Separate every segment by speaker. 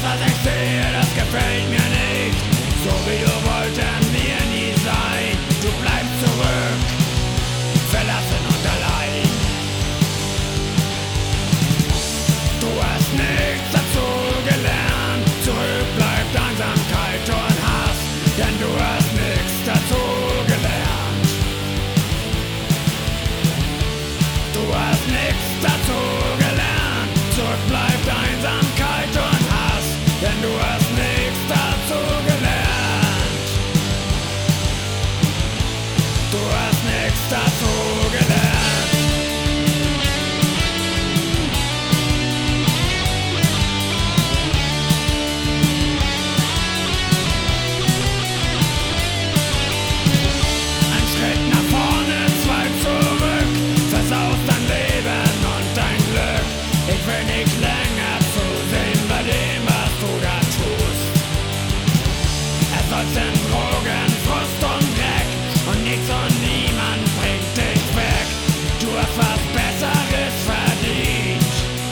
Speaker 1: was ich sehe, das gefällt mir nicht. So wie du wollten wir nie sein. Du bleibst zurück, verlassen und allein. Du hast nichts dazu gelernt. Zurück bleibt Einsamkeit und Hass, denn du hast nichts dazu gelernt. Du hast nichts dazu gelernt. Zurück bleibt Einsamkeit und Hass, denn du hast nichts dazu gelernt. Du hast nichts dazu gelernt. Ein Schritt nach vorne, zwei zurück, versaust dein Leben und dein Glück. Ich will nicht länger zusehen bei dem, was du da tust. Ersollten Drogen, Frust und Dreck und nichts und niemand bringt dich weg. Du hast was Besseres verdient.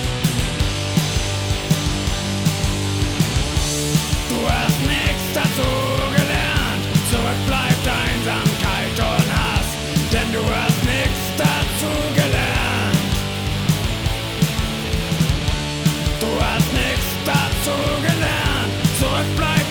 Speaker 1: Du hast nichts dazu gelernt. Zurück bleibt Einsamkeit und Hass, denn du hast nichts dazu gelernt. Du hast nichts dazu gelernt. Zurück bleibt